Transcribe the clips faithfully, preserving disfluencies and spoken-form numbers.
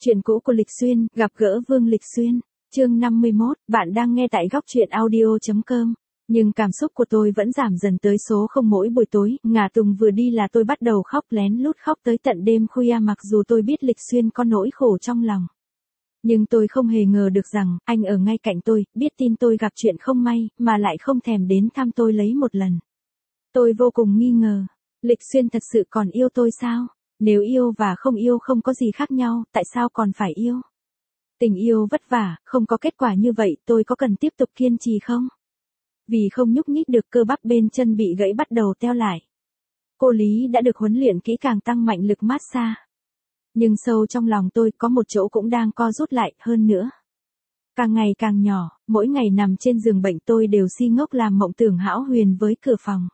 Chuyện cũ của Lịch Xuyên, gặp gỡ Vương Lịch Xuyên. Chương năm mươi mốt, bạn đang nghe tại góc truyện audio chấm com. Nhưng cảm xúc của tôi vẫn giảm dần tới số không. Mỗi buổi tối, Ngả Tùng vừa đi là tôi bắt đầu khóc, lén lút khóc tới tận đêm khuya, mặc dù tôi biết Lịch Xuyên có nỗi khổ trong lòng. Nhưng tôi không hề ngờ được rằng, anh ở ngay cạnh tôi, biết tin tôi gặp chuyện không may, mà lại không thèm đến thăm tôi lấy một lần. Tôi vô cùng nghi ngờ, Lịch Xuyên thật sự còn yêu tôi sao? Nếu yêu và không yêu không có gì khác nhau, tại sao còn phải yêu? Tình yêu vất vả, không có kết quả như vậy, tôi có cần tiếp tục kiên trì không? Vì không nhúc nhích được, cơ bắp bên chân bị gãy bắt đầu teo lại. Cô Lý đã được huấn luyện kỹ càng tăng mạnh lực massage. Nhưng sâu trong lòng tôi có một chỗ cũng đang co rút lại hơn nữa. Càng ngày càng nhỏ, mỗi ngày nằm trên giường bệnh tôi đều si ngốc làm mộng tưởng hão huyền với cửa phòng.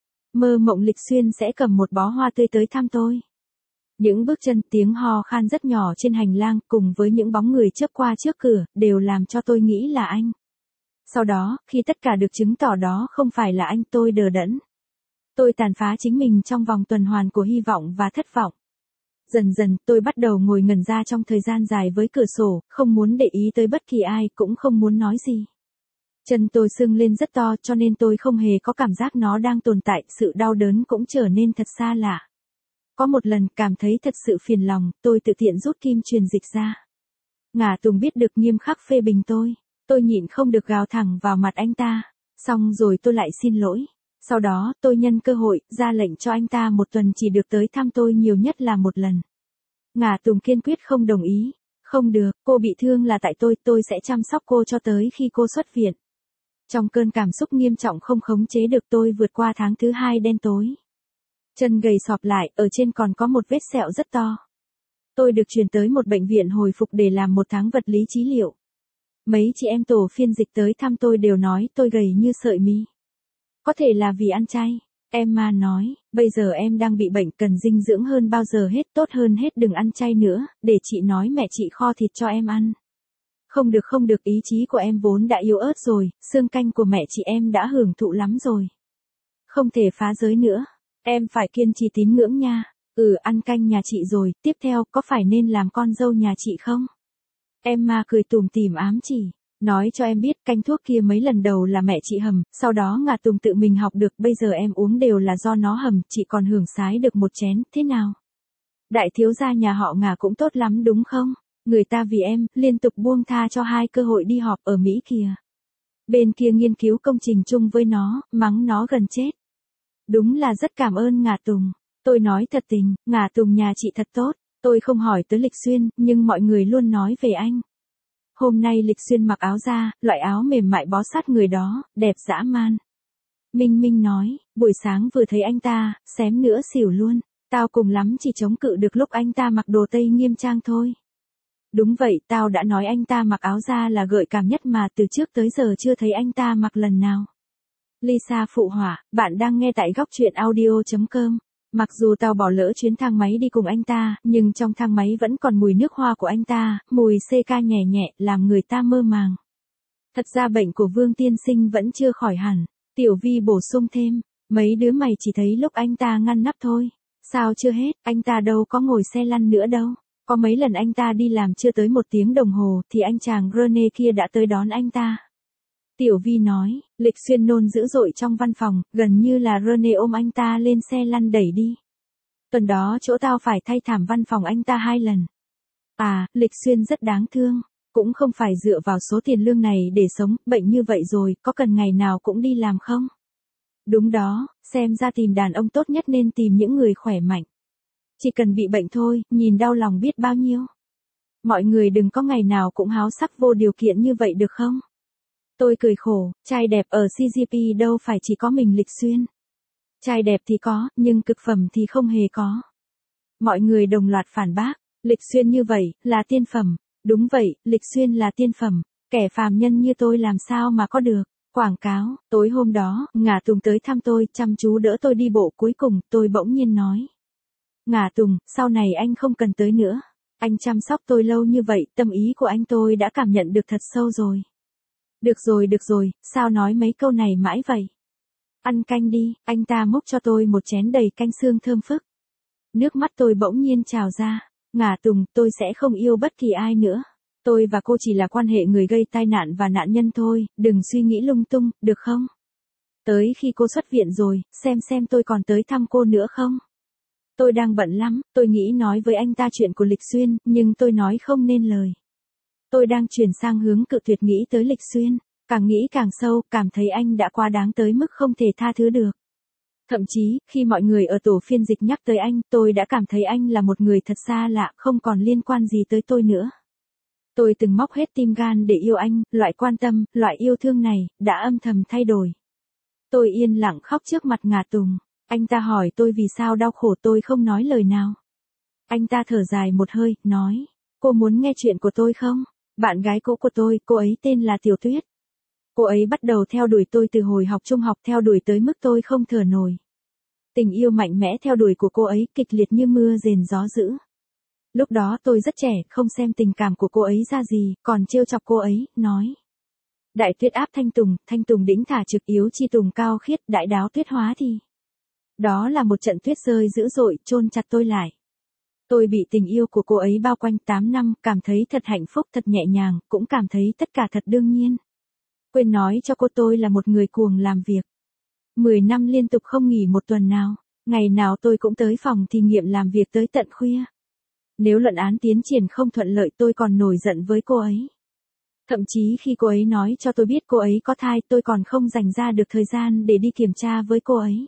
Mơ mộng Lịch Xuyên sẽ cầm một bó hoa tươi tới thăm tôi. Những bước chân, tiếng ho khan rất nhỏ trên hành lang cùng với những bóng người chớp qua trước cửa đều làm cho tôi nghĩ là anh. Sau đó, khi tất cả được chứng tỏ đó không phải là anh, tôi đờ đẫn. Tôi tàn phá chính mình trong vòng tuần hoàn của hy vọng và thất vọng. Dần dần, tôi bắt đầu ngồi ngẩn ra trong thời gian dài với cửa sổ, không muốn để ý tới bất kỳ ai, cũng không muốn nói gì. Chân tôi sưng lên rất to cho nên tôi không hề có cảm giác nó đang tồn tại, sự đau đớn cũng trở nên thật xa lạ. Có một lần cảm thấy thật sự phiền lòng, tôi tự tiện rút kim truyền dịch ra. Ngả Tùng biết được nghiêm khắc phê bình tôi, tôi nhịn không được gào thẳng vào mặt anh ta, xong rồi tôi lại xin lỗi. Sau đó, tôi nhân cơ hội, ra lệnh cho anh ta một tuần chỉ được tới thăm tôi nhiều nhất là một lần. Ngả Tùng kiên quyết không đồng ý. Không được, cô bị thương là tại tôi, tôi sẽ chăm sóc cô cho tới khi cô xuất viện. Trong cơn cảm xúc nghiêm trọng không khống chế được, tôi vượt qua tháng thứ hai đen tối. Chân gầy sọp lại, ở trên còn có một vết sẹo rất to. Tôi được chuyển tới một bệnh viện hồi phục để làm một tháng vật lý trị liệu. Mấy chị em tổ phiên dịch tới thăm tôi đều nói tôi gầy như sợi mi. Có thể là vì ăn chay. Emma nói, bây giờ em đang bị bệnh, cần dinh dưỡng hơn bao giờ hết, tốt hơn hết đừng ăn chay nữa, để chị nói mẹ chị kho thịt cho em ăn. Không được không được, ý chí của em vốn đã yếu ớt rồi, xương canh của mẹ chị em đã hưởng thụ lắm rồi. Không thể phá giới nữa. Em phải kiên trì tín ngưỡng nha. Ừ, ăn canh nhà chị rồi, tiếp theo có phải nên làm con dâu nhà chị không? Emma cười tủm tỉm ám chỉ, nói cho em biết canh thuốc kia mấy lần đầu là mẹ chị hầm, sau đó Ngả Tùng tự mình học được, bây giờ em uống đều là do nó hầm, chị còn hưởng sái được một chén, thế nào? Đại thiếu gia nhà họ Ngả cũng tốt lắm đúng không? Người ta vì em, liên tục buông tha cho hai cơ hội đi họp ở Mỹ kìa. Bên kia nghiên cứu công trình chung với nó, mắng nó gần chết. Đúng là rất cảm ơn Ngả Tùng. Tôi nói thật tình, Ngả Tùng nhà chị thật tốt. Tôi không hỏi tới Lịch Xuyên, nhưng mọi người luôn nói về anh. Hôm nay Lịch Xuyên mặc áo da, loại áo mềm mại bó sát người đó, đẹp dã man. Minh Minh nói, buổi sáng vừa thấy anh ta, xém nữa xỉu luôn. Tao cùng lắm chỉ chống cự được lúc anh ta mặc đồ tây nghiêm trang thôi. Đúng vậy, tao đã nói anh ta mặc áo da là gợi cảm nhất mà từ trước tới giờ chưa thấy anh ta mặc lần nào. Lisa phụ họa, bạn đang nghe tại góc truyện audio chấm com. Mặc dù tao bỏ lỡ chuyến thang máy đi cùng anh ta, nhưng trong thang máy vẫn còn mùi nước hoa của anh ta, mùi xê ca nhẹ nhẹ, làm người ta mơ màng. Thật ra bệnh của Vương tiên sinh vẫn chưa khỏi hẳn. Tiểu Vi bổ sung thêm, mấy đứa mày chỉ thấy lúc anh ta ngăn nắp thôi. Sao chưa hết, anh ta đâu có ngồi xe lăn nữa đâu. Có mấy lần anh ta đi làm chưa tới một tiếng đồng hồ, thì anh chàng Rene kia đã tới đón anh ta. Tiểu Vi nói, Lịch Xuyên nôn dữ dội trong văn phòng, gần như là Rene ôm anh ta lên xe lăn đẩy đi. Tuần đó chỗ tao phải thay thảm văn phòng anh ta hai lần. À, Lịch Xuyên rất đáng thương, cũng không phải dựa vào số tiền lương này để sống, bệnh như vậy rồi, có cần ngày nào cũng đi làm không? Đúng đó, xem ra tìm đàn ông tốt nhất nên tìm những người khỏe mạnh. Chỉ cần bị bệnh thôi, nhìn đau lòng biết bao nhiêu. Mọi người đừng có ngày nào cũng háo sắc vô điều kiện như vậy được không? Tôi cười khổ, trai đẹp ở xê giê pê đâu phải chỉ có mình Lịch Xuyên. Trai đẹp thì có, nhưng cực phẩm thì không hề có. Mọi người đồng loạt phản bác, Lịch Xuyên như vậy, là tiên phẩm. Đúng vậy, Lịch Xuyên là tiên phẩm, kẻ phàm nhân như tôi làm sao mà có được. Quảng cáo, tối hôm đó, Ngả Tùng tới thăm tôi, chăm chú đỡ tôi đi bộ, cuối cùng, tôi bỗng nhiên nói. Ngả Tùng, sau này anh không cần tới nữa. Anh chăm sóc tôi lâu như vậy, tâm ý của anh tôi đã cảm nhận được thật sâu rồi. Được rồi được rồi, sao nói mấy câu này mãi vậy? Ăn canh đi, anh ta múc cho tôi một chén đầy canh xương thơm phức. Nước mắt tôi bỗng nhiên trào ra. Ngả Tùng, tôi sẽ không yêu bất kỳ ai nữa. Tôi và cô chỉ là quan hệ người gây tai nạn và nạn nhân thôi, đừng suy nghĩ lung tung, được không? Tới khi cô xuất viện rồi, xem xem tôi còn tới thăm cô nữa không? Tôi đang bận lắm, tôi nghĩ nói với anh ta chuyện của Lịch Xuyên, nhưng tôi nói không nên lời. Tôi đang chuyển sang hướng cự tuyệt nghĩ tới Lịch Xuyên, càng nghĩ càng sâu, cảm thấy anh đã quá đáng tới mức không thể tha thứ được. Thậm chí, khi mọi người ở tổ phiên dịch nhắc tới anh, tôi đã cảm thấy anh là một người thật xa lạ, không còn liên quan gì tới tôi nữa. Tôi từng móc hết tim gan để yêu anh, loại quan tâm, loại yêu thương này, đã âm thầm thay đổi. Tôi yên lặng khóc trước mặt Ngả Tùng. Anh ta hỏi tôi vì sao đau khổ, tôi không nói lời nào. Anh ta thở dài một hơi, nói, cô muốn nghe chuyện của tôi không? Bạn gái cũ của tôi, cô ấy tên là Tiểu Tuyết. Cô ấy bắt đầu theo đuổi tôi từ hồi học trung học, theo đuổi tới mức tôi không thở nổi. Tình yêu mạnh mẽ theo đuổi của cô ấy kịch liệt như mưa rền gió dữ. Lúc đó tôi rất trẻ, không xem tình cảm của cô ấy ra gì, còn trêu chọc cô ấy, nói. Đại tuyết áp thanh tùng, thanh tùng đĩnh thả trực yếu chi tùng cao khiết, đại đáo tuyết hóa thì. Đó là một trận tuyết rơi dữ dội, chôn chặt tôi lại. Tôi bị tình yêu của cô ấy bao quanh tám năm, cảm thấy thật hạnh phúc, thật nhẹ nhàng, cũng cảm thấy tất cả thật đương nhiên. Quên nói cho cô tôi là một người cuồng làm việc. Mười năm liên tục không nghỉ một tuần nào, ngày nào tôi cũng tới phòng thí nghiệm làm việc tới tận khuya. Nếu luận án tiến triển không thuận lợi tôi còn nổi giận với cô ấy. Thậm chí khi cô ấy nói cho tôi biết cô ấy có thai, tôi còn không dành ra được thời gian để đi kiểm tra với cô ấy.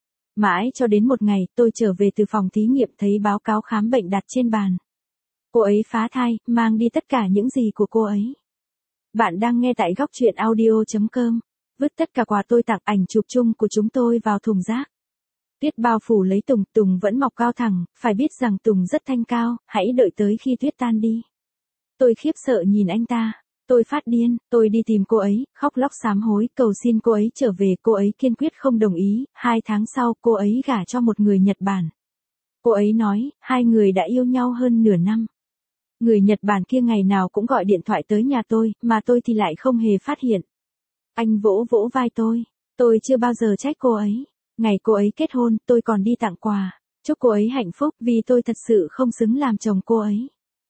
Mãi cho đến một ngày, tôi trở về từ phòng thí nghiệm thấy báo cáo khám bệnh đặt trên bàn. Cô ấy phá thai, mang đi tất cả những gì của cô ấy. Bạn đang nghe tại góc truyện audio chấm com. Vứt tất cả quà tôi tặng, ảnh chụp chung của chúng tôi vào thùng rác. Tuyết bao phủ lấy Tùng, Tùng vẫn mọc cao thẳng, phải biết rằng Tùng rất thanh cao, hãy đợi tới khi tuyết tan đi. Tôi khiếp sợ nhìn anh ta. Tôi phát điên, tôi đi tìm cô ấy, khóc lóc sám hối, cầu xin cô ấy trở về, cô ấy kiên quyết không đồng ý, hai tháng sau cô ấy gả cho một người Nhật Bản. Cô ấy nói, hai người đã yêu nhau hơn nửa năm. Người Nhật Bản kia ngày nào cũng gọi điện thoại tới nhà tôi, mà tôi thì lại không hề phát hiện. Anh vỗ vỗ vai tôi, tôi chưa bao giờ trách cô ấy. Ngày cô ấy kết hôn, tôi còn đi tặng quà, chúc cô ấy hạnh phúc vì tôi thật sự không xứng làm chồng cô ấy.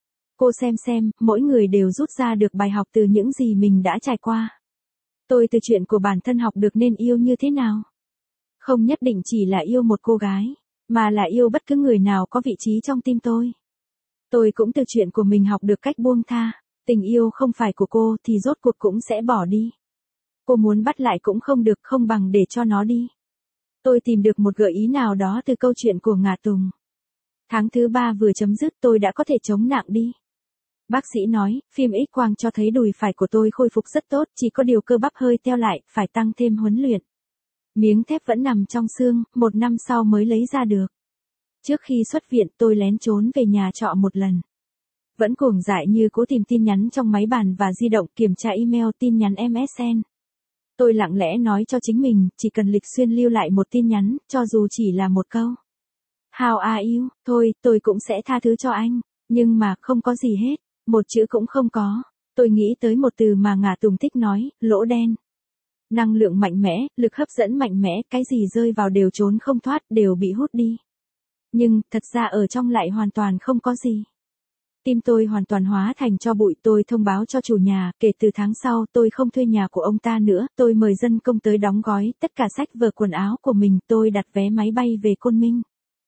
Cô xem xem, mỗi người đều rút ra được bài học từ những gì mình đã trải qua. Tôi từ chuyện của bản thân học được nên yêu như thế nào. Không nhất định chỉ là yêu một cô gái, mà là yêu bất cứ người nào có vị trí trong tim tôi. Tôi cũng từ chuyện của mình học được cách buông tha, tình yêu không phải của cô thì rốt cuộc cũng sẽ bỏ đi. Cô muốn bắt lại cũng không được, không bằng để cho nó đi. Tôi tìm được một gợi ý nào đó từ câu chuyện của Ngả Tùng. Tháng thứ ba vừa chấm dứt tôi đã có thể chống nặng đi. Bác sĩ nói, phim X-quang cho thấy đùi phải của tôi khôi phục rất tốt, chỉ có điều cơ bắp hơi teo lại, phải tăng thêm huấn luyện. Miếng thép vẫn nằm trong xương, một năm sau mới lấy ra được. Trước khi xuất viện tôi lén trốn về nhà trọ một lần. Vẫn cuồng dại như cố tìm tin nhắn trong máy bàn và di động, kiểm tra email, tin nhắn em ét en. Tôi lặng lẽ nói cho chính mình, chỉ cần Lịch Xuyên lưu lại một tin nhắn, cho dù chỉ là một câu. How are you? Thôi, tôi cũng sẽ tha thứ cho anh. Nhưng mà không có gì hết. Một chữ cũng không có. Tôi nghĩ tới một từ mà Ngả Tùng thích nói, lỗ đen. Năng lượng mạnh mẽ, lực hấp dẫn mạnh mẽ, cái gì rơi vào đều trốn không thoát, đều bị hút đi. Nhưng, thật ra ở trong lại hoàn toàn không có gì. Tim tôi hoàn toàn hóa thành tro bụi, tôi thông báo cho chủ nhà, kể từ tháng sau tôi không thuê nhà của ông ta nữa, tôi mời dân công tới đóng gói tất cả sách vở quần áo của mình, tôi đặt vé máy bay về Côn Minh.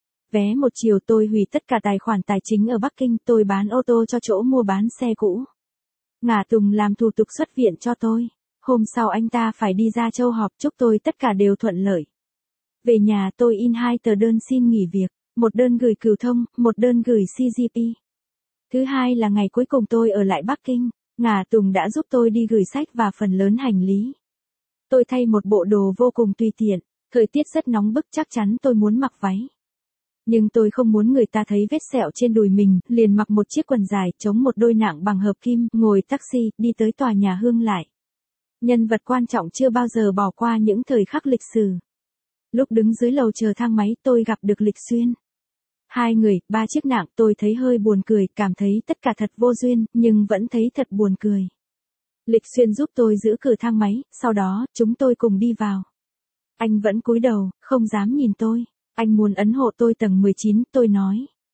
Vé một chiều tôi hủy tất cả tài khoản tài chính ở Bắc Kinh, tôi bán ô tô cho chỗ mua bán xe cũ. Ngả Tùng làm thủ tục xuất viện cho tôi. Hôm sau anh ta phải đi ra châu họp, chúc tôi tất cả đều thuận lợi. Về nhà tôi in hai tờ đơn xin nghỉ việc, một đơn gửi Cửu Thông, một đơn gửi xê giê pê. Thứ hai là ngày cuối cùng tôi ở lại Bắc Kinh, Ngả Tùng đã giúp tôi đi gửi sách và phần lớn hành lý. Tôi thay một bộ đồ vô cùng tùy tiện, thời tiết rất nóng bức chắc chắn tôi muốn mặc váy. Nhưng tôi không muốn người ta thấy vết sẹo trên đùi mình, liền mặc một chiếc quần dài, chống một đôi nạng bằng hợp kim, ngồi taxi, đi tới tòa nhà Hương Lại. Nhân vật quan trọng chưa bao giờ bỏ qua những thời khắc lịch sử. Lúc đứng dưới lầu chờ thang máy tôi gặp được Lịch Xuyên. Hai người, ba chiếc nạng, tôi thấy hơi buồn cười, cảm thấy tất cả thật vô duyên, nhưng vẫn thấy thật buồn cười. Lịch Xuyên giúp tôi giữ cửa thang máy, sau đó, chúng tôi cùng đi vào. Anh vẫn cúi đầu, không dám nhìn tôi. Anh muốn ấn hộ tôi tầng mười chín, tôi nói.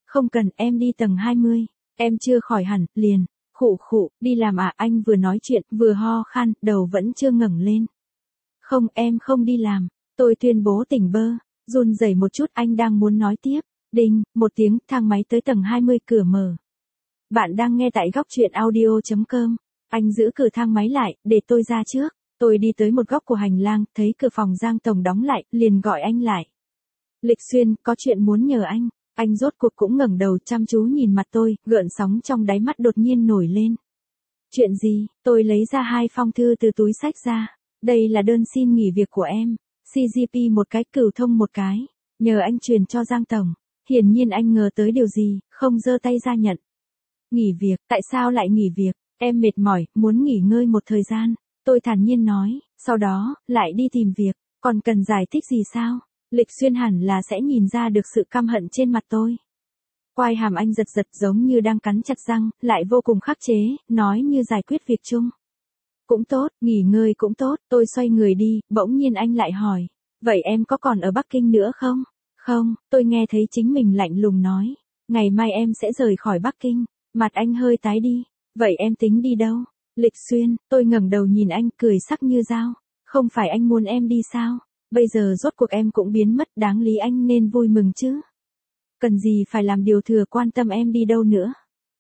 Không cần, em đi tầng hai mươi. Em chưa khỏi hẳn, liền. Khụ khụ, đi làm à? Anh vừa nói chuyện, vừa ho khan, đầu vẫn chưa ngẩng lên. Không, em không đi làm. Tôi tuyên bố tỉnh bơ, run rẩy một chút. Anh đang muốn nói tiếp. Đinh, một tiếng, thang máy tới tầng hai mươi, cửa mở. Bạn đang nghe tại góc truyện audio.com. Anh giữ cửa thang máy lại, để tôi ra trước. Tôi đi tới một góc của hành lang, thấy cửa phòng Giang Tổng đóng lại, liền gọi anh lại. Lịch Xuyên, có chuyện muốn nhờ anh. Anh rốt cuộc cũng ngẩng đầu chăm chú nhìn mặt tôi, gợn sóng trong đáy mắt đột nhiên nổi lên. Chuyện gì? Tôi lấy ra hai phong thư từ túi xách ra. Đây là đơn xin nghỉ việc của em. xê giê pê một cái, cửu thông một cái. Nhờ anh truyền cho Giang Tổng. Hiển nhiên anh ngờ tới điều gì, không giơ tay ra nhận. Nghỉ việc, tại sao lại nghỉ việc? Em mệt mỏi, muốn nghỉ ngơi một thời gian. Tôi thản nhiên nói, sau đó, lại đi tìm việc. Còn cần giải thích gì sao? Lịch Xuyên hẳn là sẽ nhìn ra được sự căm hận trên mặt tôi. Quai hàm anh giật giật giống như đang cắn chặt răng, lại vô cùng khắc chế, nói như giải quyết việc chung. Cũng tốt, nghỉ ngơi cũng tốt, tôi xoay người đi, bỗng nhiên anh lại hỏi. Vậy em có còn ở Bắc Kinh nữa không? Không, tôi nghe thấy chính mình lạnh lùng nói. Ngày mai em sẽ rời khỏi Bắc Kinh. Mặt anh hơi tái đi. Vậy em tính đi đâu? Lịch Xuyên, tôi ngẩng đầu nhìn anh cười sắc như dao. Không phải anh muốn em đi sao? Bây giờ rốt cuộc em cũng biến mất, đáng lý anh nên vui mừng chứ. Cần gì phải làm điều thừa quan tâm em đi đâu nữa.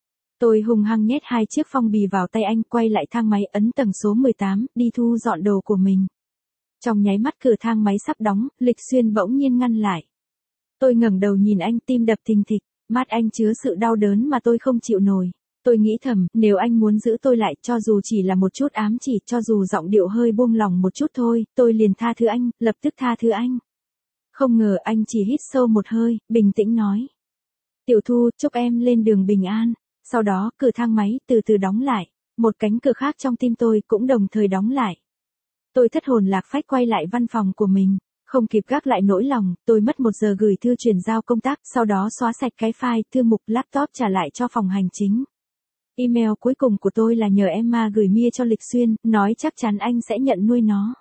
Tôi hung hăng nhét hai chiếc phong bì vào tay anh, quay lại thang máy, ấn tầng số mười tám, đi thu dọn đồ của mình. Trong nháy mắt cửa thang máy sắp đóng, Lịch Xuyên bỗng nhiên ngăn lại. Tôi ngẩng đầu nhìn anh, tim đập thình thịch, mắt anh chứa sự đau đớn mà tôi không chịu nổi. Tôi nghĩ thầm, nếu anh muốn giữ tôi lại, cho dù chỉ là một chút ám chỉ, cho dù giọng điệu hơi buông lỏng một chút thôi, tôi liền tha thứ anh, lập tức tha thứ anh. Không ngờ anh chỉ hít sâu một hơi, bình tĩnh nói. Tiểu Thu, chúc em lên đường bình an. Sau đó, cửa thang máy từ từ đóng lại. Một cánh cửa khác trong tim tôi cũng đồng thời đóng lại. Tôi thất hồn lạc phách quay lại văn phòng của mình. Không kịp gác lại nỗi lòng, tôi mất một giờ gửi thư chuyển giao công tác, sau đó xóa sạch cái file, thư mục, laptop trả lại cho phòng hành chính. Email cuối cùng của tôi là nhờ Emma gửi Mia cho Lịch Xuyên, nói chắc chắn anh sẽ nhận nuôi nó.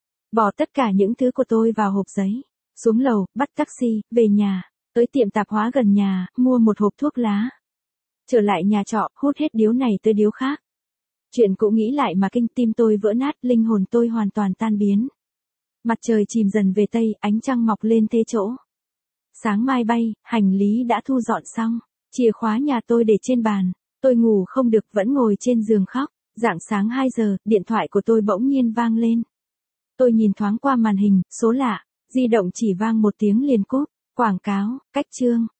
Bỏ tất cả những thứ của tôi vào hộp giấy. Xuống lầu, bắt taxi, về nhà. Tới tiệm tạp hóa gần nhà, mua một hộp thuốc lá. Trở lại nhà trọ, hút hết điếu này tới điếu khác. Chuyện cũ nghĩ lại mà kinh, tim tôi vỡ nát, linh hồn tôi hoàn toàn tan biến. Mặt trời chìm dần về tây, ánh trăng mọc lên thế chỗ. Sáng mai bay, hành lý đã thu dọn xong. Chìa khóa nhà tôi để trên bàn. Tôi ngủ không được, vẫn ngồi trên giường khóc. Rạng sáng hai giờ, điện thoại của tôi bỗng nhiên vang lên. Tôi nhìn thoáng qua màn hình, số lạ. Di động chỉ vang một tiếng liền cúp. Quảng cáo, cách chương.